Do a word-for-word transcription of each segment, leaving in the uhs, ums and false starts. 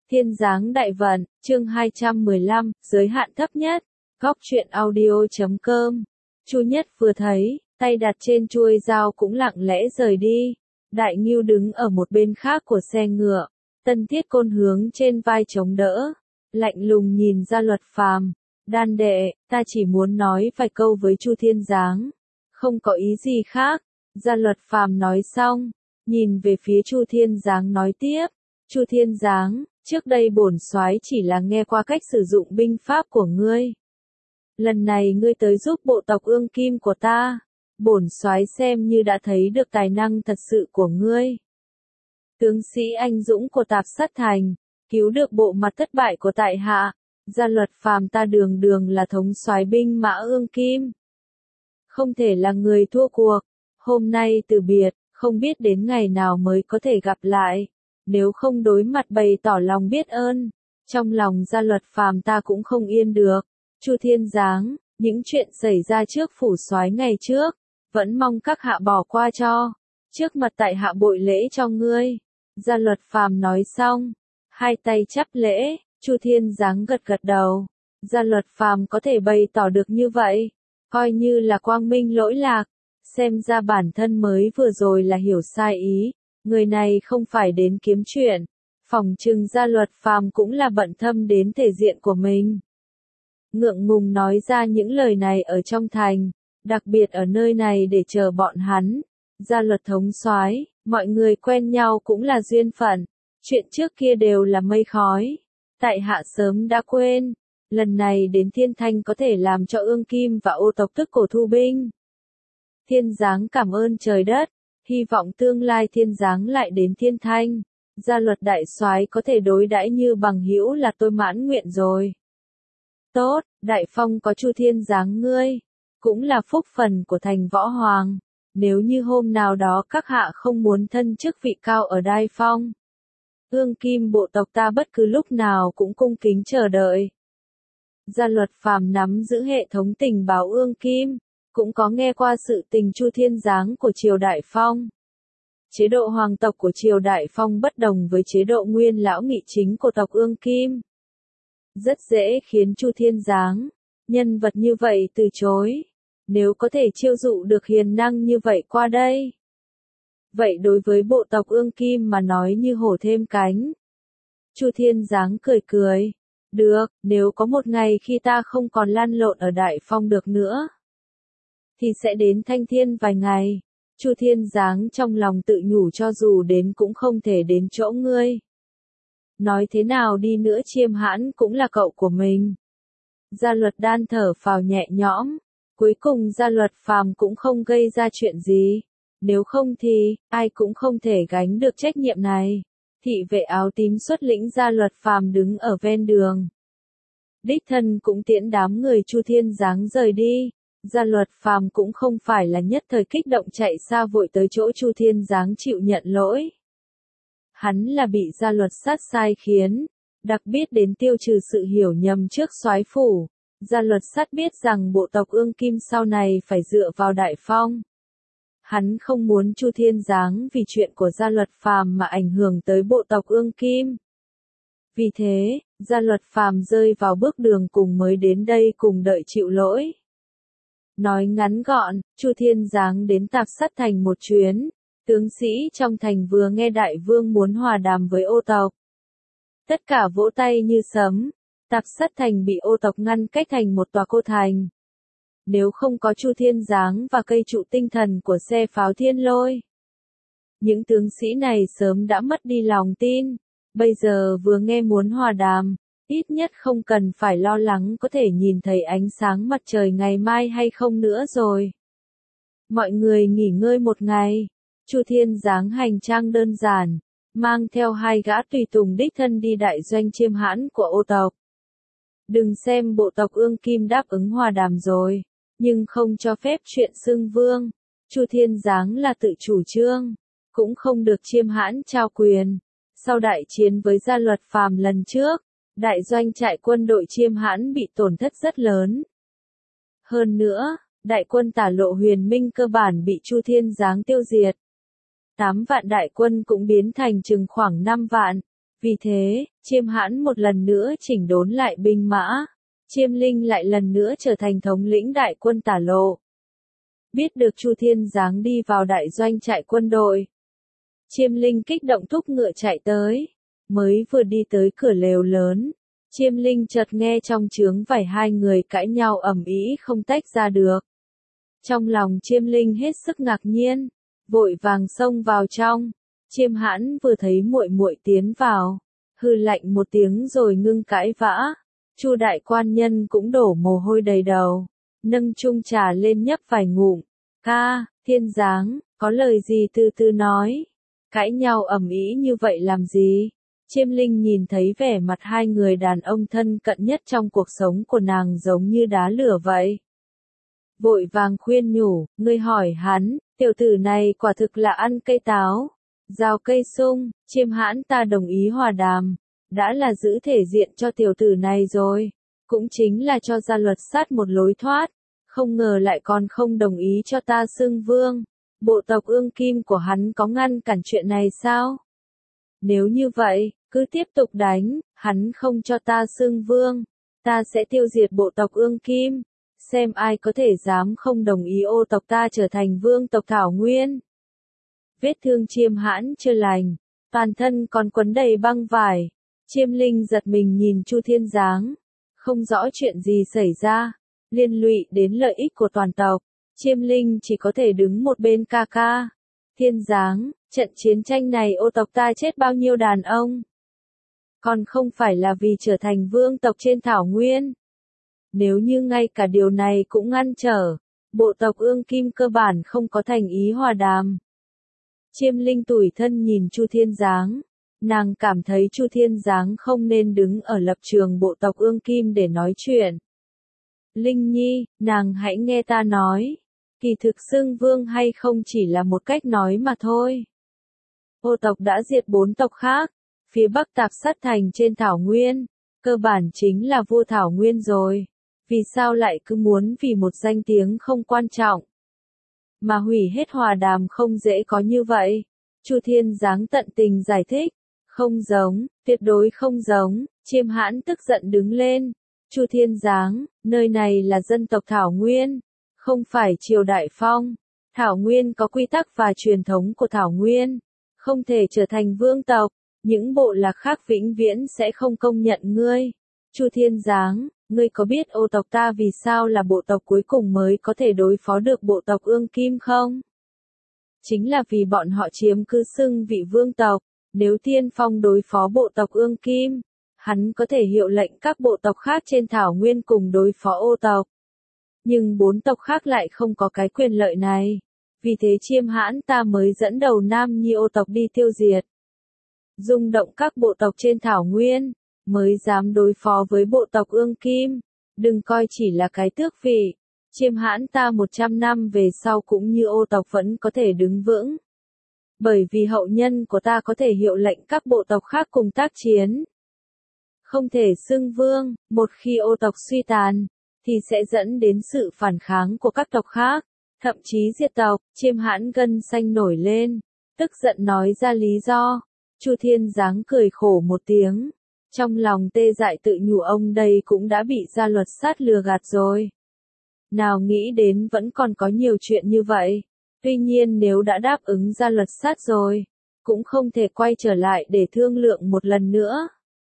Thiên Giáng Đại Vận, chương hai trăm mười lăm, giới hạn thấp nhất. Góc truyện audio chấm com. Chu Nhất vừa thấy, tay đặt trên chuôi dao cũng lặng lẽ rời đi. Đại Ngưu đứng ở một bên khác của xe ngựa, Tân Thiết Côn hướng trên vai chống đỡ, lạnh lùng nhìn Gia Luật Phàm. Đan đệ, ta chỉ muốn nói vài câu với Chu Thiên Giáng, không có ý gì khác. Gia Luật Phàm nói xong, nhìn về phía Chu Thiên Giáng nói tiếp. Chu Thiên Giáng, trước đây bổn soái chỉ là nghe qua cách sử dụng binh pháp của ngươi. Lần này ngươi tới giúp bộ tộc Ương Kim của ta, bổn soái xem như đã thấy được tài năng thật sự của ngươi. Tướng sĩ anh dũng của Tạp Sát Thành, cứu được bộ mặt thất bại của tại hạ. Gia Luật Phàm ta đường đường là thống soái binh mã Ương Kim, không thể là người thua cuộc. Hôm nay từ biệt, không biết đến ngày nào mới có thể gặp lại. Nếu không đối mặt bày tỏ lòng biết ơn, trong lòng Gia Luật Phàm ta cũng không yên được. Chu Thiên Giáng, những chuyện xảy ra trước phủ soái ngày trước, vẫn mong các hạ bỏ qua cho. Trước mặt tại hạ bội lễ cho ngươi. Gia Luật Phàm nói xong, hai tay chắp lễ. Chu Thiên Giáng gật gật đầu. Gia Luật Phàm có thể bày tỏ được như vậy, coi như là quang minh lỗi lạc. Xem ra bản thân mới vừa rồi là hiểu sai ý. Người này không phải đến kiếm chuyện, phỏng chừng Gia Luật Phàm cũng là bận tâm đến thể diện của mình. Ngượng ngùng nói ra những lời này ở trong thành, đặc biệt ở nơi này để chờ bọn hắn. Gia Luật thống soái, mọi người quen nhau cũng là duyên phận, chuyện trước kia đều là mây khói. Tại hạ sớm đã quên, lần này đến Thiên Thanh có thể làm cho Ương Kim và Ô tộc tức cổ thu binh. Thiên Giáng cảm ơn trời đất. Hy vọng tương lai Thiên Giáng lại đến Thiên Thanh, Gia Luật đại soái có thể đối đãi như bằng hữu là tôi mãn nguyện rồi. Tốt, Đại Phong có Chu Thiên Giáng ngươi, cũng là phúc phần của thành Võ Hoàng. Nếu như hôm nào đó các hạ không muốn thân chức vị cao ở Đai Phong, Ương Kim bộ tộc ta bất cứ lúc nào cũng cung kính chờ đợi. Gia Luật Phàm nắm giữ hệ thống tình báo Ương Kim, cũng có nghe qua sự tình Chu Thiên Giáng của triều Đại Phong. Chế độ hoàng tộc của triều Đại Phong bất đồng với chế độ nguyên lão nghị chính của tộc Ương Kim. Rất dễ khiến Chu Thiên Giáng, nhân vật như vậy từ chối. Nếu có thể chiêu dụ được hiền năng như vậy qua đây, vậy đối với bộ tộc Ương Kim mà nói như hổ thêm cánh. Chu Thiên Giáng cười cười. Được, nếu có một ngày khi ta không còn lăn lộn ở Đại Phong được nữa, thì sẽ đến Thanh Thiên vài ngày. Chu Thiên Giáng trong lòng tự nhủ cho dù đến cũng không thể đến chỗ ngươi. Nói thế nào đi nữa Chiêm Hãn cũng là cậu của mình. Gia Luật đan thở phào nhẹ nhõm. Cuối cùng Gia Luật Phàm cũng không gây ra chuyện gì. Nếu không thì, ai cũng không thể gánh được trách nhiệm này. Thị vệ áo tím xuất lĩnh Gia Luật Phàm đứng ở ven đường. Đích thân cũng tiễn đám người Chu Thiên Giáng rời đi. Gia Luật Phàm cũng không phải là nhất thời kích động chạy xa vội tới chỗ Chu Thiên Giáng chịu nhận lỗi. Hắn là bị Gia Luật sát sai khiến, đặc biết đến tiêu trừ sự hiểu nhầm trước soái phủ. Gia Luật sát biết rằng bộ tộc Ương Kim sau này phải dựa vào Đại Phong. Hắn không muốn Chu Thiên Giáng vì chuyện của Gia Luật Phàm mà ảnh hưởng tới bộ tộc Ương Kim. Vì thế, Gia Luật Phàm rơi vào bước đường cùng mới đến đây cùng đợi chịu lỗi. Nói ngắn gọn, Chu Thiên Giáng đến Tạp Sát Thành một chuyến, tướng sĩ trong thành vừa nghe đại vương muốn hòa đàm với Ô tộc. Tất cả vỗ tay như sấm, Tạp Sát Thành bị Ô tộc ngăn cách thành một tòa cô thành. Nếu không có Chu Thiên Giáng và cây trụ tinh thần của xe pháo Thiên Lôi, những tướng sĩ này sớm đã mất đi lòng tin. Bây giờ vừa nghe muốn hòa đàm, ít nhất không cần phải lo lắng có thể nhìn thấy ánh sáng mặt trời ngày mai hay không nữa rồi. Mọi người nghỉ ngơi một ngày. Chu Thiên Giáng hành trang đơn giản, mang theo hai gã tùy tùng đích thân đi đại doanh Chiêm Hãn của Ô tộc. Đừng xem bộ tộc Ương Kim đáp ứng hòa đàm rồi, nhưng không cho phép chuyện xưng vương. Chu Thiên Giáng là tự chủ trương, cũng không được Chiêm Hãn trao quyền. Sau đại chiến với Gia Luật Phàm lần trước, đại doanh trại quân đội Chiêm Hãn bị tổn thất rất lớn. Hơn nữa, đại quân Tả Lộ Huyền Minh cơ bản bị Chu Thiên Giáng tiêu diệt. tám vạn đại quân cũng biến thành chừng khoảng năm vạn. Vì thế, Chiêm Hãn một lần nữa chỉnh đốn lại binh mã. Chiêm Linh lại lần nữa trở thành thống lĩnh đại quân Tả Lộ. Biết được Chu Thiên Giáng đi vào đại doanh trại quân đội. Chiêm Linh kích động thúc ngựa chạy tới. Mới vừa đi tới cửa lều lớn. Chiêm Linh chợt nghe trong trướng vải hai người cãi nhau ầm ĩ không tách ra được. Trong lòng Chiêm Linh hết sức ngạc nhiên, vội vàng xông vào trong. Chiêm Hãn vừa thấy muội muội tiến vào, hừ lạnh một tiếng rồi ngưng cãi vã. Chu đại quan nhân cũng đổ mồ hôi đầy đầu, nâng chung trà lên nhấp vài ngụm. Ca, Thiên Giáng, có lời gì từ từ nói. Cãi nhau ầm ĩ như vậy làm gì? Chiêm Linh nhìn thấy vẻ mặt hai người đàn ông thân cận nhất trong cuộc sống của nàng giống như đá lửa vậy. Vội vàng khuyên nhủ, ngươi hỏi hắn, tiểu tử này quả thực là ăn cây táo, rào cây sung. Chiêm Hãn ta đồng ý hòa đàm, đã là giữ thể diện cho tiểu tử này rồi, cũng chính là cho Gia Luật Sát một lối thoát, không ngờ lại còn không đồng ý cho ta xưng vương. Bộ tộc Ương Kim của hắn có ngăn cản chuyện này sao? Nếu như vậy, cứ tiếp tục đánh, hắn không cho ta xưng vương, ta sẽ tiêu diệt bộ tộc Ương Kim, xem ai có thể dám không đồng ý ô tộc ta trở thành vương tộc Thảo Nguyên. Vết thương Chiêm Hãn chưa lành, toàn thân còn quấn đầy băng vải. Chiêm Linh giật mình nhìn Chu Thiên Giáng, không rõ chuyện gì xảy ra, liên lụy đến lợi ích của toàn tộc. Chiêm Linh chỉ có thể đứng một bên ca ca. Thiên Giáng, trận chiến tranh này ô tộc ta chết bao nhiêu đàn ông? Còn không phải là vì trở thành vương tộc trên Thảo Nguyên. Nếu như ngay cả điều này cũng ngăn trở, bộ tộc Ương Kim cơ bản không có thành ý hòa đàm. Chiêm Linh tủi thân nhìn Chu Thiên Giáng, nàng cảm thấy Chu Thiên Giáng không nên đứng ở lập trường bộ tộc Ương Kim để nói chuyện. Linh Nhi, nàng hãy nghe ta nói, kỳ thực xưng vương hay không chỉ là một cách nói mà thôi. Ô tộc đã diệt bốn tộc khác, phía Bắc Tạp Sát Thành trên Thảo Nguyên, cơ bản chính là vua Thảo Nguyên rồi, vì sao lại cứ muốn vì một danh tiếng không quan trọng mà hủy hết hòa đàm? Không dễ có như vậy. Chu Thiên Giáng tận tình giải thích, không giống, tuyệt đối không giống. Chiêm Hãn tức giận đứng lên. Chu Thiên Giáng, nơi này là dân tộc Thảo Nguyên, không phải triều đại Phong. Thảo Nguyên có quy tắc và truyền thống của Thảo Nguyên, không thể trở thành vương tộc, những bộ lạc khác vĩnh viễn sẽ không công nhận ngươi. Chu Thiên Giáng, ngươi có biết ô tộc ta vì sao là bộ tộc cuối cùng mới có thể đối phó được bộ tộc Ương Kim không? Chính là vì bọn họ chiếm cứ xưng vị vương tộc. Nếu Tiên Phong đối phó bộ tộc Ương Kim, hắn có thể hiệu lệnh các bộ tộc khác trên Thảo Nguyên cùng đối phó ô tộc. Nhưng bốn tộc khác lại không có cái quyền lợi này. Vì thế Chiêm Hãn ta mới dẫn đầu Nam Nhi ô tộc đi tiêu diệt, rung động các bộ tộc trên Thảo Nguyên, mới dám đối phó với bộ tộc Ương Kim. Đừng coi chỉ là cái tước vị, Chiêm Hãn ta một trăm năm về sau cũng như ô tộc vẫn có thể đứng vững. Bởi vì hậu nhân của ta có thể hiệu lệnh các bộ tộc khác cùng tác chiến. Không thể xưng vương, một khi ô tộc suy tàn, thì sẽ dẫn đến sự phản kháng của các tộc khác, thậm chí diệt tộc. Chiêm Hãn gân xanh nổi lên, tức giận nói ra lý do. Chu Thiên Giáng cười khổ một tiếng, trong lòng tê dại tự nhủ ông đây cũng đã bị Gia Luật Sát lừa gạt rồi. Nào nghĩ đến vẫn còn có nhiều chuyện như vậy. Tuy nhiên nếu đã đáp ứng Gia Luật Sát rồi, cũng không thể quay trở lại để thương lượng một lần nữa.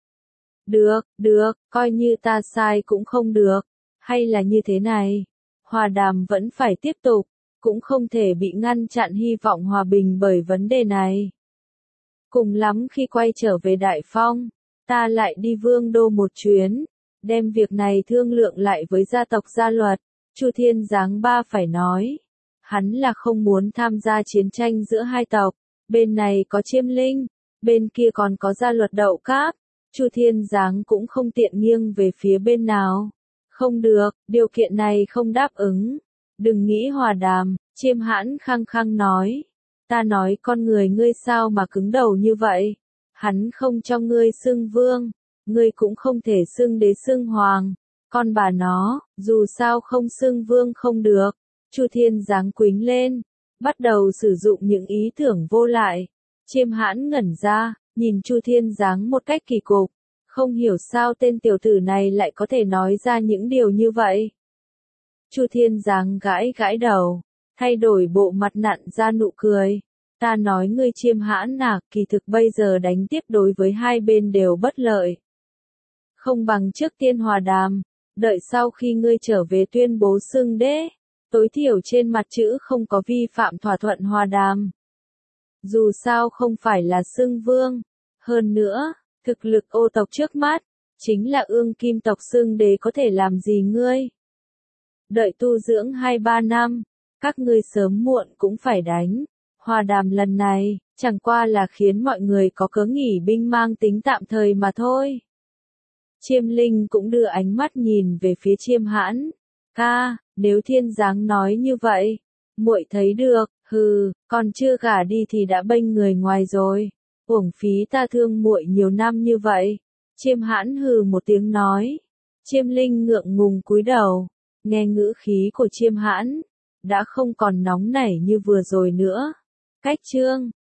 Được, được, coi như ta sai cũng không được. Hay là như thế này, hòa đàm vẫn phải tiếp tục, cũng không thể bị ngăn chặn hy vọng hòa bình bởi vấn đề này. Cùng lắm khi quay trở về Đại Phong, ta lại đi Vương Đô một chuyến, đem việc này thương lượng lại với gia tộc Gia Luật. Chu Thiên Giáng ba phải nói, hắn là không muốn tham gia chiến tranh giữa hai tộc, bên này có Chiêm Linh, bên kia còn có Gia Luật Đậu Cáp. Chu Thiên Giáng cũng không tiện nghiêng về phía bên nào. Không được, điều kiện này không đáp ứng. Đừng nghĩ hòa đàm, Chiêm Hãn khăng khăng nói. Ta nói con người ngươi sao mà cứng đầu như vậy? Hắn không cho ngươi xưng vương, ngươi cũng không thể xưng đế xưng hoàng. Con bà nó, dù sao không xưng vương không được. Chu Thiên Giáng quính lên, bắt đầu sử dụng những ý tưởng vô lại. Chiêm Hãn ngẩn ra, nhìn Chu Thiên Giáng một cách kỳ cục, không hiểu sao tên tiểu tử này lại có thể nói ra những điều như vậy. Chu Thiên Giáng gãi gãi đầu, thay đổi bộ mặt nặn ra nụ cười. Ta nói ngươi chiêm hãn à, kỳ thực bây giờ đánh tiếp đối với hai bên đều bất lợi. Không bằng trước tiên hòa đàm, đợi sau khi ngươi trở về tuyên bố xưng đế, tối thiểu trên mặt chữ không có vi phạm thỏa thuận hòa đàm. Dù sao không phải là xưng vương, hơn nữa, thực lực ô tộc trước mắt, chính là ương kim tộc xưng đế có thể làm gì ngươi. Đợi tu dưỡng hai ba năm, các ngươi sớm muộn cũng phải đánh. Hòa đàm lần này, chẳng qua là khiến mọi người có cớ nghỉ binh mang tính tạm thời mà thôi. Chiêm Linh cũng đưa ánh mắt nhìn về phía Chiêm Hãn. Ca, nếu Thiên Giáng nói như vậy, muội thấy được, hừ, còn chưa gả đi thì đã bênh người ngoài rồi. Uổng phí ta thương muội nhiều năm như vậy. Chiêm Hãn hừ một tiếng nói. Chiêm Linh ngượng ngùng cúi đầu, nghe ngữ khí của Chiêm Hãn, đã không còn nóng nảy như vừa rồi nữa. Cách chương